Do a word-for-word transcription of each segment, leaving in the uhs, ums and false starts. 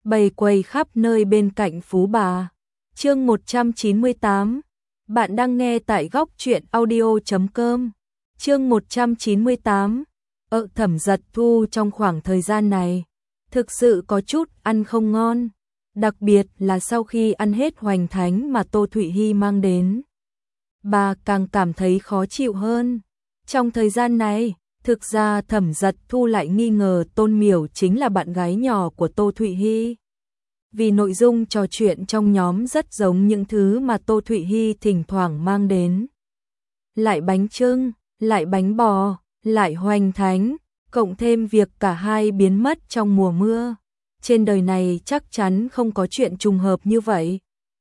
bày quầy khắp nơi bên cạnh Phú Bà. Chương một trăm chín mươi tám. Bạn đang nghe tại góc truyện audio chấm com. Chương một trăm chín mươi tám. Ở Thẩm Dật Thu trong khoảng thời gian này, thực sự có chút ăn không ngon, đặc biệt là sau khi ăn hết hoành thánh mà Tô Thụy Hi mang đến. Bà càng cảm thấy khó chịu hơn. Trong thời gian này, thực ra Thẩm Dật Thu lại nghi ngờ Tôn Miểu chính là bạn gái nhỏ của Tô Thụy Hi. Vì nội dung trò chuyện trong nhóm rất giống những thứ mà Tô Thụy Hi thỉnh thoảng mang đến. Lại bánh chưng, lại bánh bò, lại hoành thánh, cộng thêm việc cả hai biến mất trong mùa mưa. Trên đời này chắc chắn không có chuyện trùng hợp như vậy.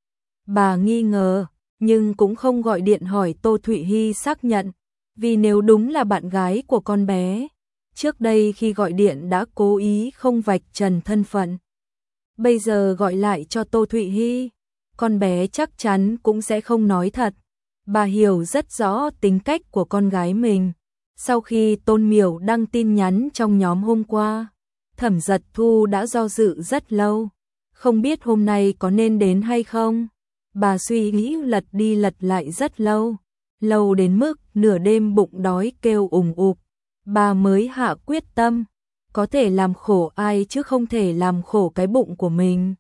Bà nghi ngờ, nhưng cũng không gọi điện hỏi Tô Thụy Hi xác nhận, vì nếu đúng là bạn gái của con bé, trước đây khi gọi điện đã cố ý không vạch trần thân phận. Bây giờ gọi lại cho Tô Thụy Hi, con bé chắc chắn cũng sẽ không nói thật. Bà hiểu rất rõ tính cách của con gái mình. Sau khi Tôn Miểu đăng tin nhắn trong nhóm hôm qua, Thẩm Dật Thu đã do dự rất lâu, không biết hôm nay có nên đến hay không. Bà suy nghĩ lật đi lật lại rất lâu, lâu đến mức nửa đêm bụng đói kêu ùng ục. Bà mới hạ quyết tâm, có thể làm khổ ai chứ không thể làm khổ cái bụng của mình.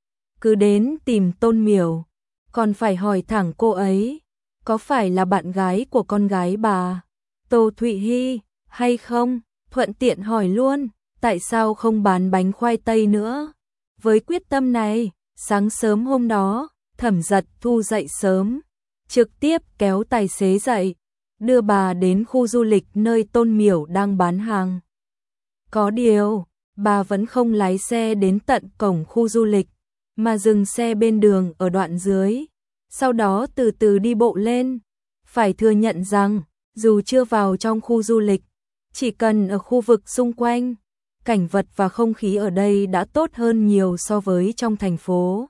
Cứ đến tìm Tôn Miểu, còn phải hỏi thẳng cô ấy, có phải là bạn gái của con gái bà, Tô Thụy Hi, hay không? Thuận tiện hỏi luôn, tại sao không bán bánh khoai tây nữa? Với quyết tâm này, sáng sớm hôm đó, Thẩm Dật Thu dậy sớm, trực tiếp kéo tài xế dậy, đưa bà đến khu du lịch nơi Tôn Miểu đang bán hàng. Có điều, bà vẫn không lái xe đến tận cổng khu du lịch, mà dừng xe bên đường ở đoạn dưới, sau đó từ từ đi bộ lên. Phải thừa nhận rằng, dù chưa vào trong khu du lịch, chỉ cần ở khu vực xung quanh, cảnh vật và không khí ở đây đã tốt hơn nhiều so với trong thành phố.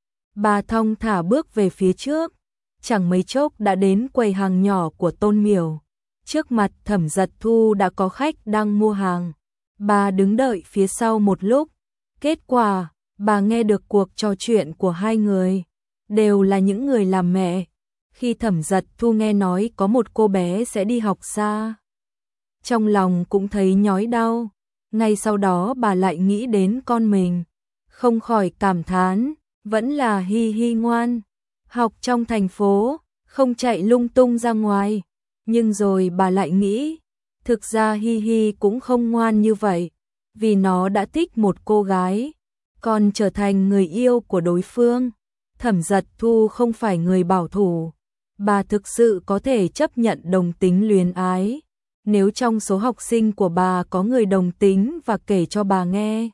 Bà thong thả bước về phía trước, chẳng mấy chốc đã đến quầy hàng nhỏ của Tôn Miểu. Trước mặt Thẩm Dật Thu đã có khách đang mua hàng. Bà đứng đợi phía sau một lúc, kết quả, bà nghe được cuộc trò chuyện của hai người, đều là những người làm mẹ. Khi Thẩm Dật Thu nghe nói có một cô bé sẽ đi học xa, trong lòng cũng thấy nhói đau. Ngay sau đó bà lại nghĩ đến con mình, không khỏi cảm thán, vẫn là Hi Hi ngoan, học trong thành phố, không chạy lung tung ra ngoài. Nhưng rồi bà lại nghĩ, thực ra Hi Hi cũng không ngoan như vậy, vì nó đã thích một cô gái, còn trở thành người yêu của đối phương. Thẩm Dật Thu không phải người bảo thủ, bà thực sự có thể chấp nhận đồng tính luyến ái. Nếu trong số học sinh của bà có người đồng tính và kể cho bà nghe,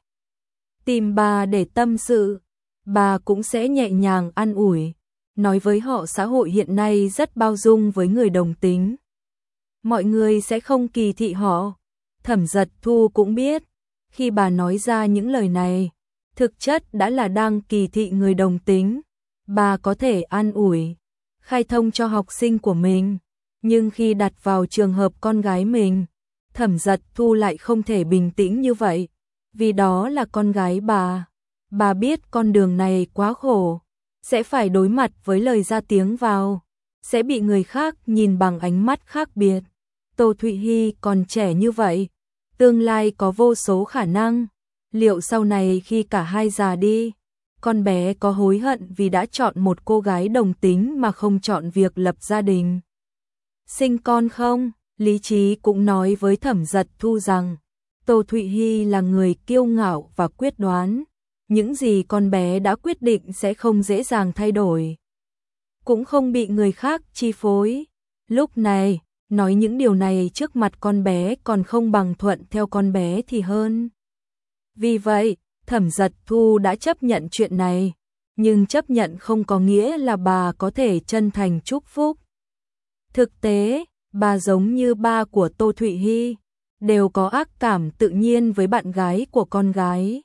tìm bà để tâm sự, bà cũng sẽ nhẹ nhàng an ủi, nói với họ xã hội hiện nay rất bao dung với người đồng tính. Mọi người sẽ không kỳ thị họ. Thẩm Dật Thu cũng biết, khi bà nói ra những lời này, thực chất đã là đang kỳ thị người đồng tính. Bà có thể an ủi, khai thông cho học sinh của mình, nhưng khi đặt vào trường hợp con gái mình, Thẩm Dật Thu lại không thể bình tĩnh như vậy, vì đó là con gái bà. Bà biết con đường này quá khổ, sẽ phải đối mặt với lời ra tiếng vào, sẽ bị người khác nhìn bằng ánh mắt khác biệt. Tô Thụy Hi còn trẻ như vậy, tương lai có vô số khả năng. Liệu sau này khi cả hai già đi, con bé có hối hận vì đã chọn một cô gái đồng tính mà không chọn việc lập gia đình, sinh con không? Lý trí cũng nói với Thẩm Dật Thu rằng, Tô Thụy Hi là người kiêu ngạo và quyết đoán. Những gì con bé đã quyết định sẽ không dễ dàng thay đổi, cũng không bị người khác chi phối. Lúc này, nói những điều này trước mặt con bé còn không bằng thuận theo con bé thì hơn. Vì vậy, Thẩm Dật Thu đã chấp nhận chuyện này, nhưng chấp nhận không có nghĩa là bà có thể chân thành chúc phúc. Thực tế, bà giống như ba của Tô Thụy Hi, đều có ác cảm tự nhiên với bạn gái của con gái.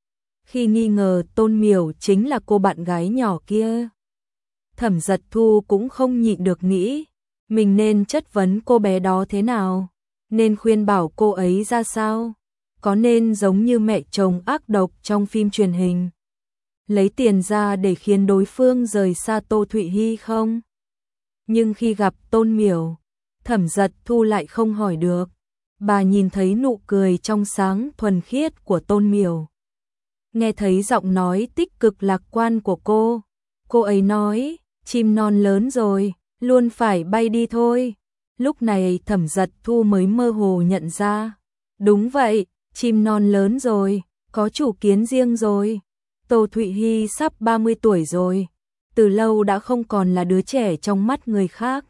Khi nghi ngờ Tôn Miểu chính là cô bạn gái nhỏ kia, Thẩm Dật Thu cũng không nhịn được nghĩ, mình nên chất vấn cô bé đó thế nào, nên khuyên bảo cô ấy ra sao. có nên giống như mẹ chồng ác độc trong phim truyền hình, lấy tiền ra để khiến đối phương rời xa Tô Thụy Hi không? Nhưng khi gặp Tôn Miểu, Thẩm Dật Thu lại không hỏi được. Bà nhìn thấy nụ cười trong sáng thuần khiết của Tôn Miểu, nghe thấy giọng nói tích cực lạc quan của cô. Cô ấy nói, chim non lớn rồi, luôn phải bay đi thôi. Lúc này Thẩm Dật Thu mới mơ hồ nhận ra. Đúng vậy, chim non lớn rồi, có chủ kiến riêng rồi. Tô Thụy Hi sắp ba mươi tuổi rồi, từ lâu đã không còn là đứa trẻ trong mắt người khác.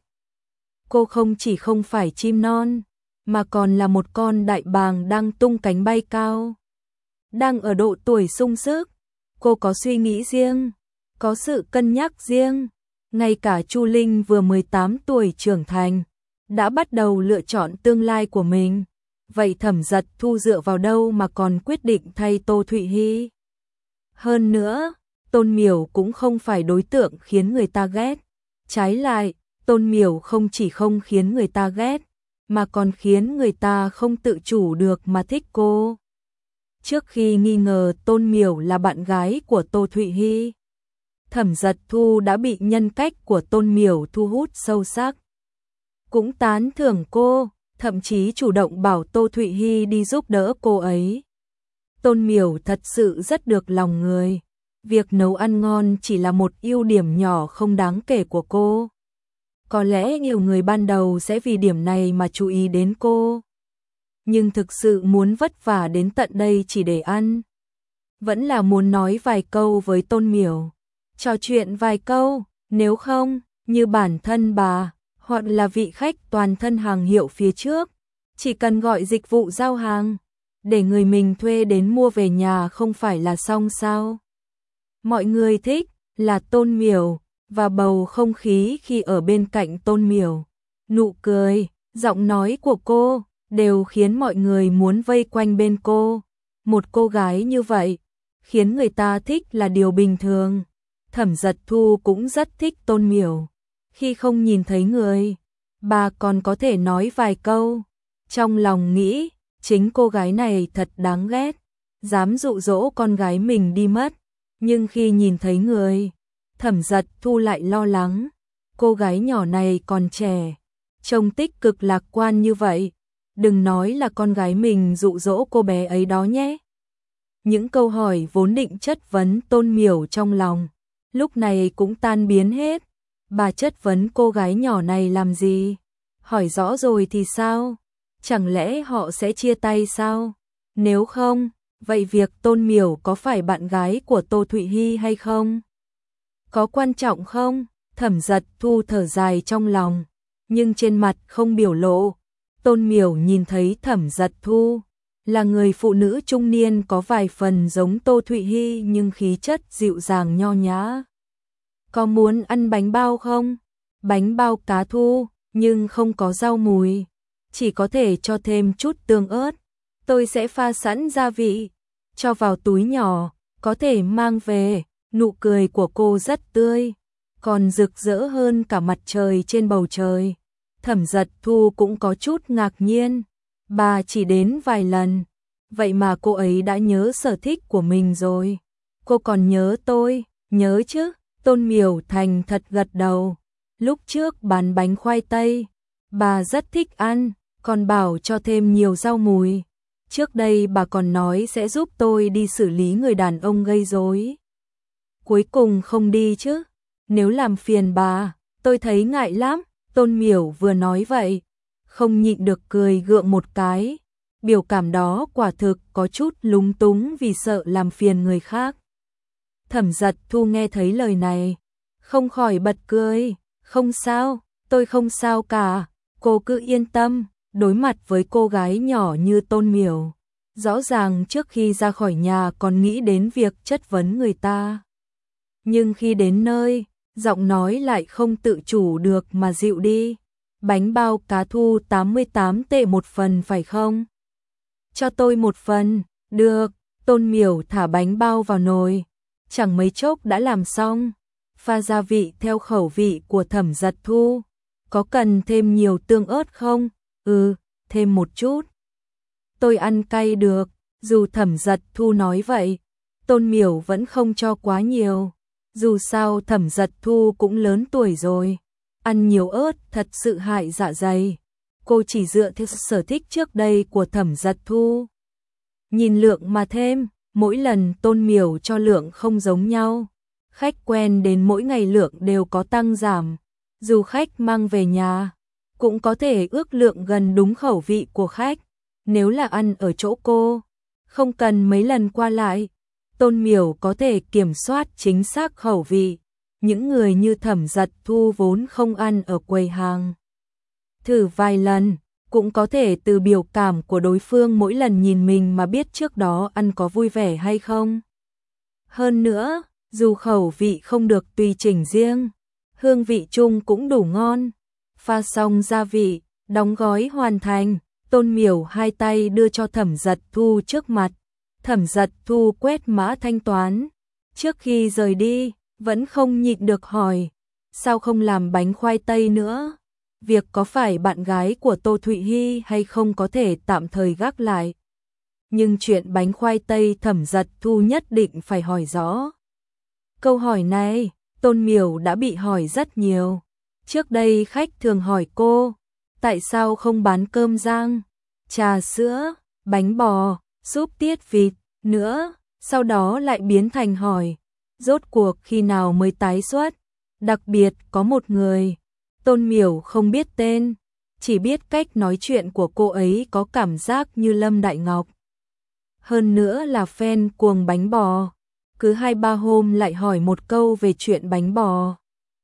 Cô không chỉ không phải chim non, mà còn là một con đại bàng đang tung cánh bay cao. Đang ở độ tuổi sung sức, cô có suy nghĩ riêng, có sự cân nhắc riêng. Ngay cả Chu Linh vừa mười tám tuổi trưởng thành, đã bắt đầu lựa chọn tương lai của mình. Vậy Thẩm Dật Thu dựa vào đâu mà còn quyết định thay Tô Thụy Hi? Hơn nữa, Tôn Miểu cũng không phải đối tượng khiến người ta ghét. Trái lại, Tôn Miểu không chỉ không khiến người ta ghét, mà còn khiến người ta không tự chủ được mà thích cô. Trước khi nghi ngờ Tôn Miểu là bạn gái của Tô Thụy Hi, Thẩm Dật Thu đã bị nhân cách của Tôn Miểu thu hút sâu sắc. Cũng tán thưởng cô, thậm chí chủ động bảo Tô Thụy Hi đi giúp đỡ cô ấy. Tôn Miểu thật sự rất được lòng người. Việc nấu ăn ngon chỉ là một ưu điểm nhỏ không đáng kể của cô. Có lẽ nhiều người ban đầu sẽ vì điểm này mà chú ý đến cô. Nhưng thực sự muốn vất vả đến tận đây chỉ để ăn, vẫn là muốn nói vài câu với Tôn Miểu, trò chuyện vài câu, nếu không, như bản thân bà, hoặc là vị khách toàn thân hàng hiệu phía trước, chỉ cần gọi dịch vụ giao hàng, để người mình thuê đến mua về nhà không phải là xong sao? Mọi người thích là Tôn Miểu, và bầu không khí khi ở bên cạnh Tôn Miểu, nụ cười, giọng nói của cô đều khiến mọi người muốn vây quanh bên cô. Một cô gái như vậy, khiến người ta thích là điều bình thường. Thẩm Dật Thu cũng rất thích Tôn Miểu. Khi không nhìn thấy người, bà còn có thể nói vài câu. Trong lòng nghĩ, chính cô gái này thật đáng ghét, dám dụ dỗ con gái mình đi mất. Nhưng khi nhìn thấy người, Thẩm Dật Thu lại lo lắng. Cô gái nhỏ này còn trẻ, trông tích cực lạc quan như vậy. Đừng nói là con gái mình dụ dỗ cô bé ấy đó nhé. Những câu hỏi vốn định chất vấn Tôn Miểu trong lòng, lúc này cũng tan biến hết. Bà chất vấn cô gái nhỏ này làm gì? Hỏi rõ rồi thì sao? Chẳng lẽ họ sẽ chia tay sao? Nếu không, vậy việc Tôn Miểu có phải bạn gái của Tô Thụy Hi hay không? Có quan trọng không? Thẩm Dật Thu thở dài trong lòng, nhưng trên mặt không biểu lộ. Tôn Miểu nhìn thấy Thẩm Dật Thu là người phụ nữ trung niên có vài phần giống Tô Thụy Hi nhưng khí chất dịu dàng nho nhã. Có muốn ăn bánh bao không? Bánh bao cá thu, nhưng không có rau mùi, chỉ có thể cho thêm chút tương ớt. Tôi sẽ pha sẵn gia vị, cho vào túi nhỏ, có thể mang về. Nụ cười của cô rất tươi, còn rực rỡ hơn cả mặt trời trên bầu trời. Thẩm Dật Thu cũng có chút ngạc nhiên, bà chỉ đến vài lần, vậy mà cô ấy đã nhớ sở thích của mình rồi. Cô còn nhớ tôi, nhớ chứ? Tôn Miểu thành thật gật đầu. Lúc trước bán bánh khoai tây, bà rất thích ăn, còn bảo cho thêm nhiều rau mùi. Trước đây bà còn nói sẽ giúp tôi đi xử lý người đàn ông gây rối. Cuối cùng không đi chứ? Nếu làm phiền bà, tôi thấy ngại lắm. Tôn Miểu vừa nói vậy, không nhịn được cười gượng một cái. Biểu cảm đó quả thực có chút lúng túng vì sợ làm phiền người khác. Thẩm Dật Thu nghe thấy lời này, không khỏi bật cười. Không sao, tôi không sao cả, cô cứ yên tâm. Đối mặt với cô gái nhỏ như Tôn Miểu, rõ ràng trước khi ra khỏi nhà còn nghĩ đến việc chất vấn người ta. Nhưng khi đến nơi, giọng nói lại không tự chủ được mà dịu đi. Bánh bao cá thu tám mươi tám tệ một phần phải không? Cho tôi một phần. Được. Tôn Miểu thả bánh bao vào nồi, chẳng mấy chốc đã làm xong. Pha gia vị theo khẩu vị của Thẩm Dật Thu. Có cần thêm nhiều tương ớt không? Ừ, thêm một chút. Tôi ăn cay được. Dù Thẩm Giật Thu nói vậy, Tôn Miểu vẫn không cho quá nhiều. Dù sao Thẩm Giật Thu cũng lớn tuổi rồi, ăn nhiều ớt thật sự hại dạ dày. Cô chỉ dựa theo sở thích trước đây của Thẩm Giật Thu, nhìn lượng mà thêm, mỗi lần Tôn Miểu cho lượng không giống nhau. Khách quen đến mỗi ngày lượng đều có tăng giảm, dù khách mang về nhà, cũng có thể ước lượng gần đúng khẩu vị của khách. Nếu là ăn ở chỗ cô, không cần mấy lần qua lại, Tôn Miểu có thể kiểm soát chính xác khẩu vị. Những người như Thẩm Giật Thu vốn không ăn ở quầy hàng, thử vài lần, cũng có thể từ biểu cảm của đối phương mỗi lần nhìn mình mà biết trước đó ăn có vui vẻ hay không. Hơn nữa, dù khẩu vị không được tùy chỉnh riêng, hương vị chung cũng đủ ngon. Pha xong gia vị, đóng gói hoàn thành, Tôn Miểu hai tay đưa cho Thẩm Giật Thu trước mặt. Thẩm Giật Thu quét mã thanh toán. Trước khi rời đi, vẫn không nhịn được hỏi, sao không làm bánh khoai tây nữa? Việc có phải bạn gái của Tô Thụy Hy hay không có thể tạm thời gác lại. Nhưng chuyện bánh khoai tây Thẩm Giật Thu nhất định phải hỏi rõ. Câu hỏi này, Tôn Miểu đã bị hỏi rất nhiều. Trước đây khách thường hỏi cô, tại sao không bán cơm rang, trà sữa, bánh bò, súp tiết vịt nữa, sau đó lại biến thành hỏi, rốt cuộc khi nào mới tái xuất. Đặc biệt có một người, Tôn Miểu không biết tên, chỉ biết cách nói chuyện của cô ấy có cảm giác như Lâm Đại Ngọc. Hơn nữa là fan cuồng bánh bò, cứ hai ba hôm lại hỏi một câu về chuyện bánh bò.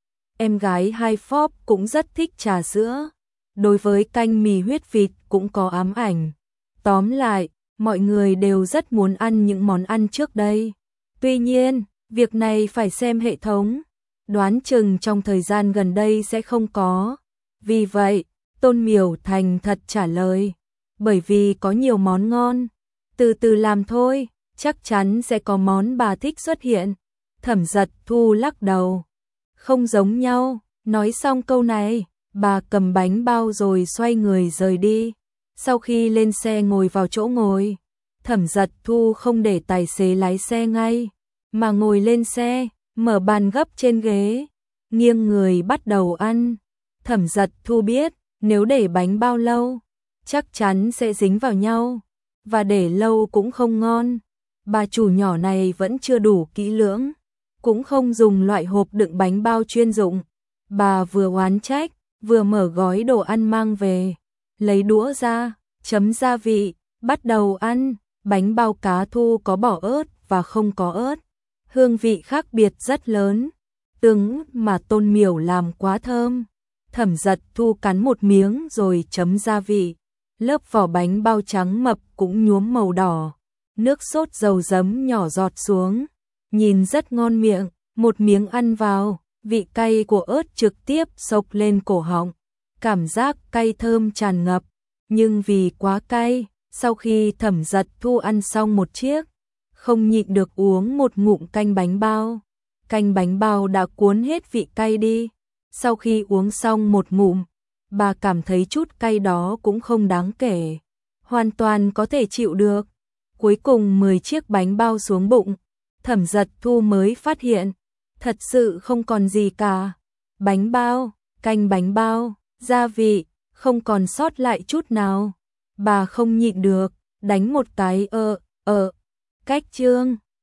Em gái Hai Phóp cũng rất thích trà sữa, đối với canh mì huyết vịt cũng có ám ảnh. Tóm lại, mọi người đều rất muốn ăn những món ăn trước đây. Tuy nhiên, việc này phải xem hệ thống, đoán chừng trong thời gian gần đây sẽ không có. Vì vậy, Tôn Miểu thành thật trả lời, bởi vì có nhiều món ngon, từ từ làm thôi, chắc chắn sẽ có món bà thích xuất hiện. Thẩm Giật Thu lắc đầu, không giống nhau. Nói xong câu này, bà cầm bánh bao rồi xoay người rời đi. Sau khi lên xe ngồi vào chỗ ngồi, Thẩm Giật Thu không để tài xế lái xe ngay, mà ngồi lên xe, mở bàn gấp trên ghế, nghiêng người bắt đầu ăn. Thẩm Giật Thu biết, nếu để bánh bao lâu, chắc chắn sẽ dính vào nhau, và để lâu cũng không ngon. Bà chủ nhỏ này vẫn chưa đủ kỹ lưỡng, cũng không dùng loại hộp đựng bánh bao chuyên dụng. Bà vừa oán trách, vừa mở gói đồ ăn mang về, lấy đũa ra, chấm gia vị, bắt đầu ăn. Bánh bao cá thu có bỏ ớt và không có ớt, hương vị khác biệt rất lớn. Tương mà Tôn Miểu làm quá thơm. Thẩm Giật Thu cắn một miếng rồi chấm gia vị, lớp vỏ bánh bao trắng mập cũng nhuốm màu đỏ, nước sốt dầu giấm nhỏ giọt xuống, nhìn rất ngon miệng. Một miếng ăn vào, vị cay của ớt trực tiếp xộc lên cổ họng, cảm giác cay thơm tràn ngập. Nhưng vì quá cay, sau khi Thẩm Giật Thu ăn xong một chiếc, không nhịn được uống một ngụm canh bánh bao. Canh bánh bao đã cuốn hết vị cay đi. Sau khi uống xong một ngụm, bà cảm thấy chút cay đó cũng không đáng kể, hoàn toàn có thể chịu được. Cuối cùng mười chiếc bánh bao xuống bụng, Thẩm Giật Thu mới phát hiện, thật sự không còn gì cả. Bánh bao, canh bánh bao, gia vị, không còn sót lại chút nào. Bà không nhịn được, đánh một cái ơ, ờ, cách chương.